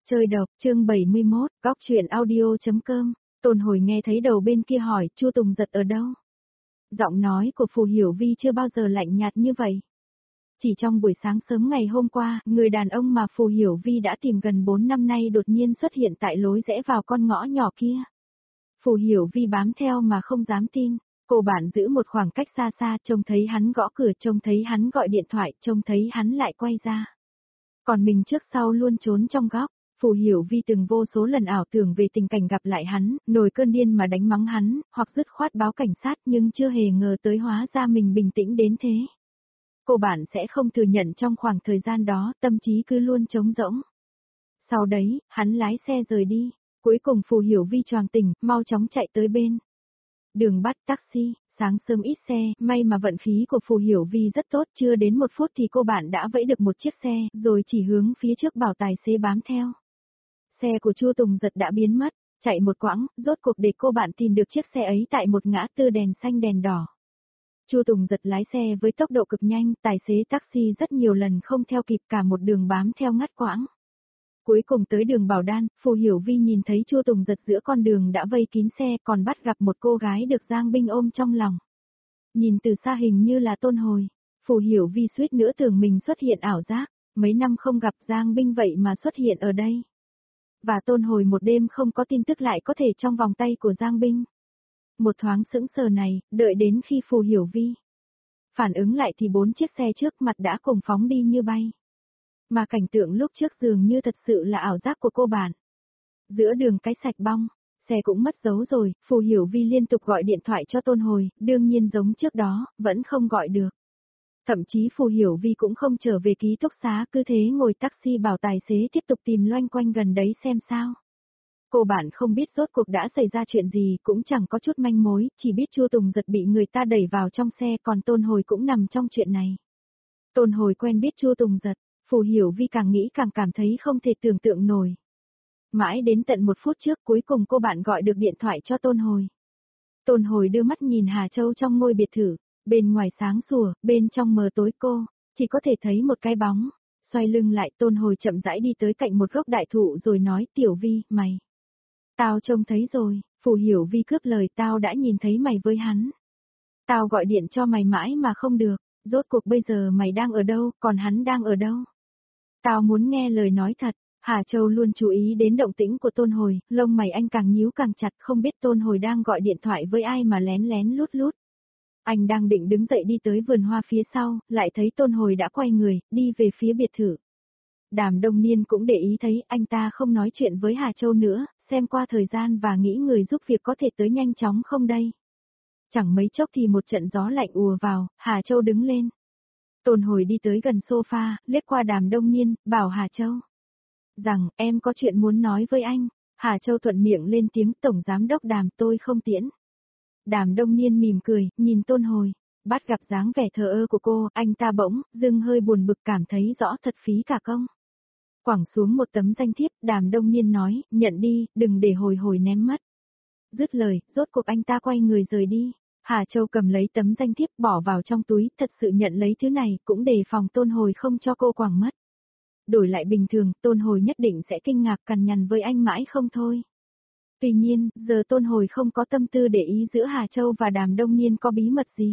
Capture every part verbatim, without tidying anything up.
Chơi độc, chương bảy mươi mốt, góc truyện audio.com, Tôn Hồi nghe thấy đầu bên kia hỏi, Chu Tùng Giật ở đâu? Giọng nói của Phù Hiểu Vi chưa bao giờ lạnh nhạt như vậy. Chỉ trong buổi sáng sớm ngày hôm qua, người đàn ông mà Phù Hiểu Vi đã tìm gần bốn năm nay đột nhiên xuất hiện tại lối rẽ vào con ngõ nhỏ kia. Phù Hiểu Vi bám theo mà không dám tin. Cô bạn giữ một khoảng cách xa xa, trông thấy hắn gõ cửa, trông thấy hắn gọi điện thoại, trông thấy hắn lại quay ra. Còn mình trước sau luôn trốn trong góc. Phù Hiểu Vi từng vô số lần ảo tưởng về tình cảnh gặp lại hắn, nổi cơn điên mà đánh mắng hắn, hoặc dứt khoát báo cảnh sát, nhưng chưa hề ngờ tới hóa ra mình bình tĩnh đến thế. Cô bạn sẽ không thừa nhận trong khoảng thời gian đó, tâm trí cứ luôn trống rỗng. Sau đấy, hắn lái xe rời đi. Cuối cùng Phù Hiểu Vi choàng tỉnh, mau chóng chạy tới bên đường bắt taxi. Sáng sớm ít xe, may mà vận khí của Phù Hiểu Vi rất tốt, chưa đến một phút thì cô bạn đã vẫy được một chiếc xe, rồi chỉ hướng phía trước bảo tài xế bám theo. Xe của Chu Tùng Giật đã biến mất, chạy một quãng, rốt cuộc để cô bạn tìm được chiếc xe ấy tại một ngã tư đèn xanh đèn đỏ. Chu Tùng Giật lái xe với tốc độ cực nhanh, tài xế taxi rất nhiều lần không theo kịp, cả một đường bám theo ngắt quãng. Cuối cùng tới đường Bảo Đan, Phù Hiểu Vi nhìn thấy Chu Tùng Giật giữa con đường đã vây kín xe, còn bắt gặp một cô gái được Giang Binh ôm trong lòng. Nhìn từ xa hình như là Tôn Hồi. Phù Hiểu Vi suýt nữa tưởng mình xuất hiện ảo giác, mấy năm không gặp Giang Binh vậy mà xuất hiện ở đây. Và Tôn Hồi một đêm không có tin tức lại có thể trong vòng tay của Giang Binh. Một thoáng sững sờ này, đợi đến khi Phù Hiểu Vi phản ứng lại thì bốn chiếc xe trước mặt đã cùng phóng đi như bay. Mà cảnh tượng lúc trước dường như thật sự là ảo giác của cô bạn. Giữa đường cái sạch bong, xe cũng mất dấu rồi, Phù Hiểu Vi liên tục gọi điện thoại cho Tôn Hồi, đương nhiên giống trước đó, vẫn không gọi được. Thậm chí Phù Hiểu Vi cũng không trở về ký túc xá, cứ thế ngồi taxi bảo tài xế tiếp tục tìm loanh quanh gần đấy xem sao. Cô bạn không biết rốt cuộc đã xảy ra chuyện gì, cũng chẳng có chút manh mối, chỉ biết Chu Tùng Giật bị người ta đẩy vào trong xe, còn Tôn Hồi cũng nằm trong chuyện này. Tôn Hồi quen biết Chu Tùng Giật, Phù Hiểu Vi càng nghĩ càng cảm thấy không thể tưởng tượng nổi. Mãi đến tận một phút trước cuối cùng cô bạn gọi được điện thoại cho Tôn Hồi. Tôn Hồi đưa mắt nhìn Hà Châu trong ngôi biệt thự, bên ngoài sáng sủa, bên trong mờ tối cô, chỉ có thể thấy một cái bóng. Xoay lưng lại Tôn Hồi chậm rãi đi tới cạnh một gốc đại thụ rồi nói, Tiểu Vi, mày. Tao trông thấy rồi, Phù Hiểu Vi cướp lời, tao đã nhìn thấy mày với hắn. Tao gọi điện cho mày mãi mà không được, rốt cuộc bây giờ mày đang ở đâu, còn hắn đang ở đâu? Tao muốn nghe lời nói thật. Hà Châu luôn chú ý đến động tĩnh của Tôn Hồi, lông mày anh càng nhíu càng chặt, không biết Tôn Hồi đang gọi điện thoại với ai mà lén lén lút lút. Anh đang định đứng dậy đi tới vườn hoa phía sau, lại thấy Tôn Hồi đã quay người, đi về phía biệt thự. Đàm Đông Niên cũng để ý thấy anh ta không nói chuyện với Hà Châu nữa, xem qua thời gian và nghĩ người giúp việc có thể tới nhanh chóng không đây. Chẳng mấy chốc thì một trận gió lạnh ùa vào, Hà Châu đứng lên. Tôn Hồi đi tới gần sofa, liếc qua Đàm Đông Niên, bảo Hà Châu rằng, em có chuyện muốn nói với anh. Hà Châu thuận miệng lên tiếng, Tổng Giám đốc Đàm, tôi không tiễn. Đàm Đông Niên mỉm cười, nhìn Tôn Hồi, bắt gặp dáng vẻ thờ ơ của cô, anh ta bỗng, dưng hơi buồn bực, cảm thấy rõ thật phí cả công. Quẳng xuống một tấm danh thiếp, Đàm Đông Niên nói, nhận đi, đừng để Hồi Hồi ném mất. Dứt lời, rốt cuộc anh ta quay người rời đi. Hà Châu cầm lấy tấm danh thiếp bỏ vào trong túi, thật sự nhận lấy thứ này, cũng đề phòng Tôn Hồi không cho cô quẳng mất. Đổi lại bình thường, Tôn Hồi nhất định sẽ kinh ngạc cằn nhằn với anh mãi không thôi. Tuy nhiên, giờ Tôn Hồi không có tâm tư để ý giữa Hà Châu và Đàm Đông Niên có bí mật gì.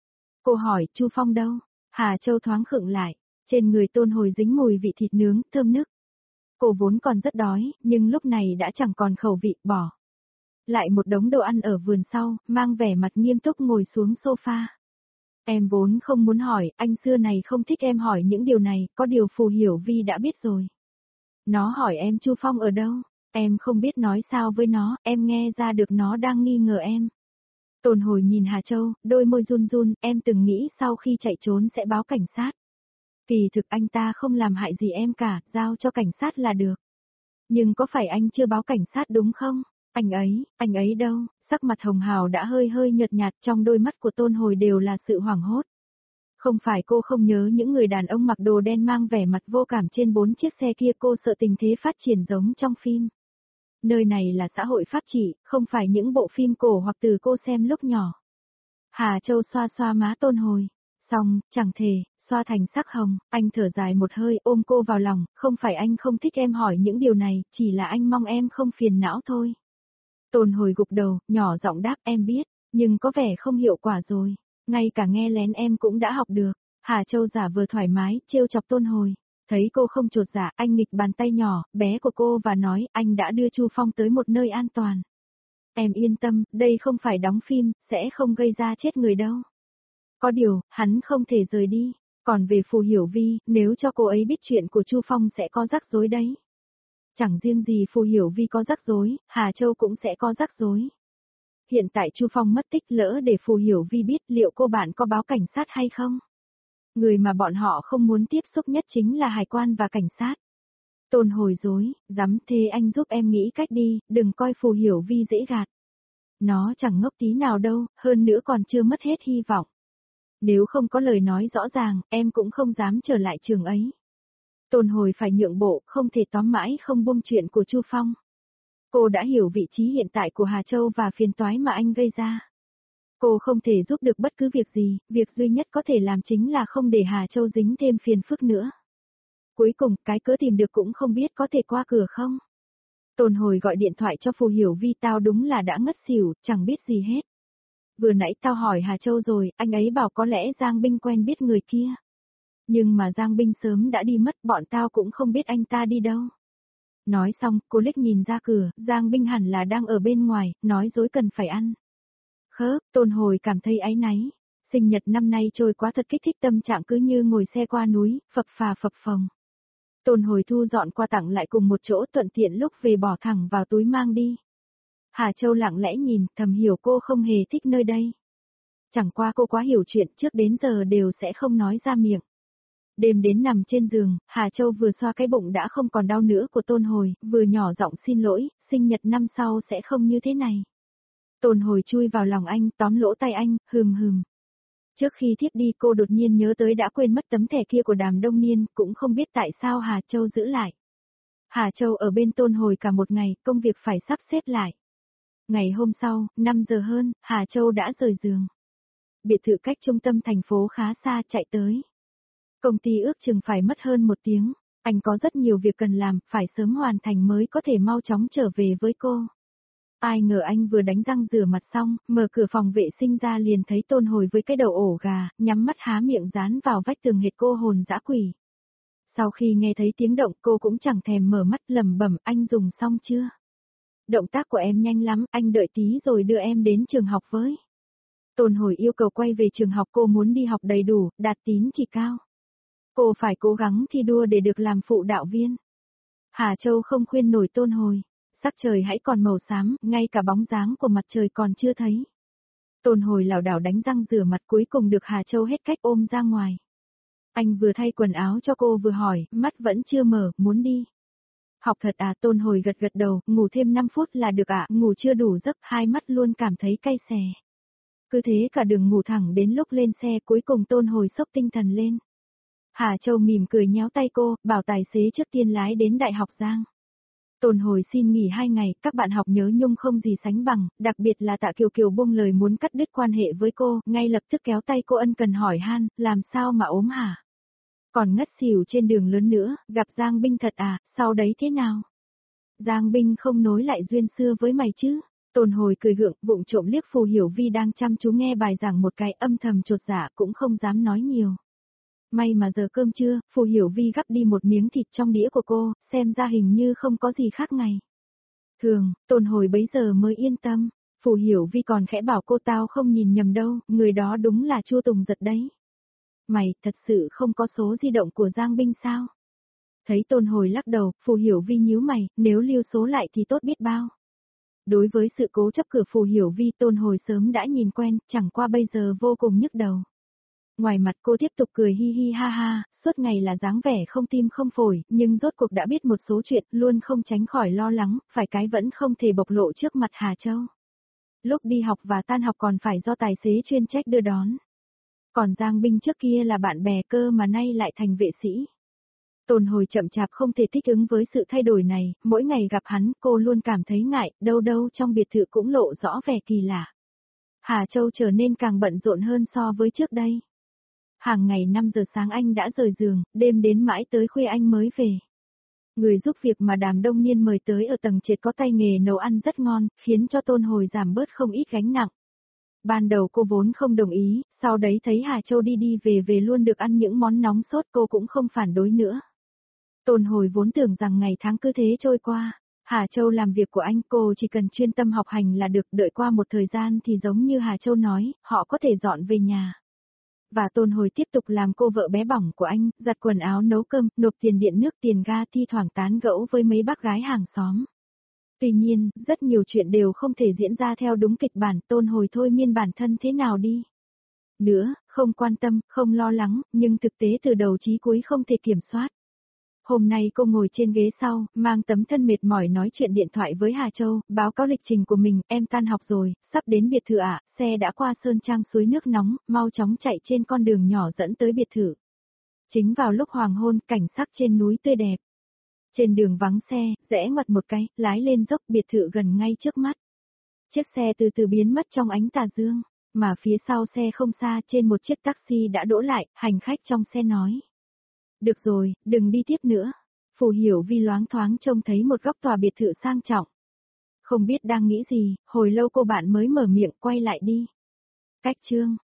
Cô hỏi, Chu Phong đâu? Hà Châu thoáng khựng lại, trên người Tôn Hồi dính mùi vị thịt nướng, thơm nức. Cô vốn còn rất đói, nhưng lúc này đã chẳng còn khẩu vị, bỏ lại một đống đồ ăn ở vườn sau, mang vẻ mặt nghiêm túc ngồi xuống sofa. Em vốn không muốn hỏi, anh xưa này không thích em hỏi những điều này, có điều Phù Hiểu Vi đã biết rồi. Nó hỏi em Chu Phong ở đâu, em không biết nói sao với nó, em nghe ra được nó đang nghi ngờ em. Tôn Hồi nhìn Hà Châu, đôi môi run run, em từng nghĩ sau khi chạy trốn sẽ báo cảnh sát. Kỳ thực anh ta không làm hại gì em cả, giao cho cảnh sát là được. Nhưng có phải anh chưa báo cảnh sát đúng không? Anh ấy, anh ấy đâu? Sắc mặt hồng hào đã hơi hơi nhợt nhạt, trong đôi mắt của Tôn Hồi đều là sự hoảng hốt. Không phải cô không nhớ những người đàn ông mặc đồ đen mang vẻ mặt vô cảm trên bốn chiếc xe kia, cô sợ tình thế phát triển giống trong phim. Nơi này là xã hội pháp trị, không phải những bộ phim cổ hoặc từ cô xem lúc nhỏ. Hà Châu xoa xoa má Tôn Hồi. Xong, chẳng thể, xoa thành sắc hồng, anh thở dài một hơi ôm cô vào lòng, không phải anh không thích em hỏi những điều này, chỉ là anh mong em không phiền não thôi. Tôn Hồi gục đầu, nhỏ giọng đáp em biết, nhưng có vẻ không hiệu quả rồi, ngay cả nghe lén em cũng đã học được. Hà Châu giả vờ thoải mái, trêu chọc Tôn Hồi. Thấy cô không chột dạ, anh nghịch bàn tay nhỏ, bé của cô và nói anh đã đưa Chu Phong tới một nơi an toàn. Em yên tâm, đây không phải đóng phim, sẽ không gây ra chết người đâu. Có điều, hắn không thể rời đi. Còn về Phù Hiểu Vi, nếu cho cô ấy biết chuyện của Chu Phong sẽ có rắc rối đấy. Chẳng riêng gì Phù Hiểu Vi có rắc rối, Hà Châu cũng sẽ có rắc rối. Hiện tại Chu Phong mất tích, lỡ để Phù Hiểu Vi biết liệu cô bạn có báo cảnh sát hay không? Người mà bọn họ không muốn tiếp xúc nhất chính là hải quan và cảnh sát. Tôn Hồi dối, dám thế anh giúp em nghĩ cách đi, đừng coi Phù Hiểu Vi dễ gạt. Nó chẳng ngốc tí nào đâu, hơn nữa còn chưa mất hết hy vọng. Nếu không có lời nói rõ ràng, em cũng không dám trở lại trường ấy. Tôn Hồi phải nhượng bộ, không thể tóm mãi không buông chuyện của Chu Phong. Cô đã hiểu vị trí hiện tại của Hà Châu và phiền toái mà anh gây ra. Cô không thể giúp được bất cứ việc gì, việc duy nhất có thể làm chính là không để Hà Châu dính thêm phiền phức nữa. Cuối cùng, cái cớ tìm được cũng không biết có thể qua cửa không. Tôn Hồi gọi điện thoại cho Phù Hiểu Vi, tao đúng là đã ngất xỉu, chẳng biết gì hết. Vừa nãy tao hỏi Hà Châu rồi, anh ấy bảo có lẽ Giang Binh quen biết người kia. Nhưng mà Giang Binh sớm đã đi mất, bọn tao cũng không biết anh ta đi đâu. Nói xong, cô liếc nhìn ra cửa, Giang Binh hẳn là đang ở bên ngoài, nói dối cần phải ăn. Khớ, Tôn Hồi cảm thấy áy náy. Sinh nhật năm nay trôi quá thật kích thích, tâm trạng cứ như ngồi xe qua núi, phập phà phập phồng. Tôn Hồi thu dọn qua tặng lại cùng một chỗ, thuận tiện lúc về bỏ thẳng vào túi mang đi. Hà Châu lặng lẽ nhìn, thầm hiểu cô không hề thích nơi đây. Chẳng qua cô quá hiểu chuyện, trước đến giờ đều sẽ không nói ra miệng. Đêm đến nằm trên giường, Hà Châu vừa xoa cái bụng đã không còn đau nữa của Tôn Hồi, vừa nhỏ giọng xin lỗi, sinh nhật năm sau sẽ không như thế này. Tôn Hồi chui vào lòng anh, tóm lỗ tay anh, hừm hừm. Trước khi thiếp đi cô đột nhiên nhớ tới đã quên mất tấm thẻ kia của Đàm Đông Niên, cũng không biết tại sao Hà Châu giữ lại. Hà Châu ở bên Tôn Hồi cả một ngày, công việc phải sắp xếp lại. Ngày hôm sau, năm giờ hơn, Hà Châu đã rời giường. Biệt thự cách trung tâm thành phố khá xa, chạy tới. Công ty ước chừng phải mất hơn một tiếng, anh có rất nhiều việc cần làm, phải sớm hoàn thành mới có thể mau chóng trở về với cô. Ai ngờ anh vừa đánh răng rửa mặt xong, mở cửa phòng vệ sinh ra liền thấy Tôn Hồi với cái đầu ổ gà, nhắm mắt há miệng dán vào vách tường hệt cô hồn dã quỷ. Sau khi nghe thấy tiếng động cô cũng chẳng thèm mở mắt, lẩm bẩm anh dùng xong chưa? Động tác của em nhanh lắm, anh đợi tí rồi đưa em đến trường học với. Tôn Hồi yêu cầu quay về trường học, cô muốn đi học đầy đủ, đạt tín chỉ cao. Cô phải cố gắng thi đua để được làm phụ đạo viên. Hà Châu không khuyên nổi Tôn Hồi. Sắc trời hãy còn màu xám, ngay cả bóng dáng của mặt trời còn chưa thấy. Tôn Hồi lảo đảo đánh răng rửa mặt, cuối cùng được Hà Châu hết cách ôm ra ngoài. Anh vừa thay quần áo cho cô vừa hỏi, mắt vẫn chưa mở, muốn đi. Học thật à? Tôn Hồi gật gật đầu, ngủ thêm năm phút là được ạ, à? Ngủ chưa đủ giấc, hai mắt luôn cảm thấy cay xè. Cứ thế cả đường ngủ thẳng đến lúc lên xe, cuối cùng Tôn Hồi sốc tinh thần lên. Hà Châu mỉm cười nhéo tay cô, bảo tài xế trước tiên lái đến Đại học Giang. Tôn Hồi xin nghỉ hai ngày, các bạn học nhớ nhung không gì sánh bằng, đặc biệt là Tạ Kiều Kiều buông lời muốn cắt đứt quan hệ với cô, ngay lập tức kéo tay cô ân cần hỏi han, làm sao mà ốm hả? Còn ngất xỉu trên đường lớn nữa, gặp Giang Binh thật à, sau đấy thế nào? Giang Binh không nối lại duyên xưa với mày chứ? Tôn Hồi cười gượng, vụng trộm liếc Phù Hiểu Vi đang chăm chú nghe bài giảng một cái, âm thầm chột dạ cũng không dám nói nhiều. May mà giờ cơm trưa, Phù Hiểu Vi gắp đi một miếng thịt trong đĩa của cô, xem ra hình như không có gì khác ngày thường. Tôn Hồi bấy giờ mới yên tâm. Phù Hiểu Vi còn khẽ bảo cô, tao không nhìn nhầm đâu, người đó đúng là Chu Tùng Giật đấy. Mày, thật sự không có số di động của Giang Binh sao? Thấy Tôn Hồi lắc đầu, Phù Hiểu Vi nhíu mày, nếu lưu số lại thì tốt biết bao. Đối với sự cố chấp của Phù Hiểu Vi, Tôn Hồi sớm đã nhìn quen, chẳng qua bây giờ vô cùng nhức đầu. Ngoài mặt cô tiếp tục cười hi hi ha ha, suốt ngày là dáng vẻ không tim không phổi, nhưng rốt cuộc đã biết một số chuyện, luôn không tránh khỏi lo lắng, phải cái vẫn không thể bộc lộ trước mặt Hà Châu. Lúc đi học và tan học còn phải do tài xế chuyên trách đưa đón. Còn Giang Binh trước kia là bạn bè cơ mà nay lại thành vệ sĩ. Tôn Hồi chậm chạp không thể thích ứng với sự thay đổi này, mỗi ngày gặp hắn cô luôn cảm thấy ngại, đâu đâu trong biệt thự cũng lộ rõ vẻ kỳ lạ. Hà Châu trở nên càng bận rộn hơn so với trước đây. Hàng ngày năm giờ sáng anh đã rời giường, đêm đến mãi tới khuya anh mới về. Người giúp việc mà Đàm Đông Niên mời tới ở tầng trệt có tay nghề nấu ăn rất ngon, khiến cho Tôn Hồi giảm bớt không ít gánh nặng. Ban đầu cô vốn không đồng ý, sau đấy thấy Hà Châu đi đi về về luôn được ăn những món nóng sốt cô cũng không phản đối nữa. Tôn Hồi vốn tưởng rằng ngày tháng cứ thế trôi qua. Hà Châu làm việc của anh, cô chỉ cần chuyên tâm học hành là được, đợi qua một thời gian thì giống như Hà Châu nói, họ có thể dọn về nhà. Và Tôn Hồi tiếp tục làm cô vợ bé bỏng của anh, giặt quần áo nấu cơm, nộp tiền điện nước tiền ga, thi thoảng tán gẫu với mấy bác gái hàng xóm. Tuy nhiên, rất nhiều chuyện đều không thể diễn ra theo đúng kịch bản, Tôn Hồi thôi miên bản thân thế nào đi. Nữa, không quan tâm, không lo lắng, nhưng thực tế từ đầu chí cuối không thể kiểm soát. Hôm nay cô ngồi trên ghế sau, mang tấm thân mệt mỏi nói chuyện điện thoại với Hà Châu, báo cáo lịch trình của mình, em tan học rồi, sắp đến biệt thự ạ, xe đã qua Sơn Trang suối nước nóng, mau chóng chạy trên con đường nhỏ dẫn tới biệt thự. Chính vào lúc hoàng hôn, cảnh sắc trên núi tươi đẹp. Trên đường vắng xe, rẽ ngoặt một cái, lái lên dốc, biệt thự gần ngay trước mắt. Chiếc xe từ từ biến mất trong ánh tà dương, mà phía sau xe không xa trên một chiếc taxi đã đỗ lại, hành khách trong xe nói. Được rồi, đừng đi tiếp nữa. Phù Hiểu Vi loáng thoáng trông thấy một góc tòa biệt thự sang trọng. Không biết đang nghĩ gì, hồi lâu cô bạn mới mở miệng quay lại đi. Cách chương.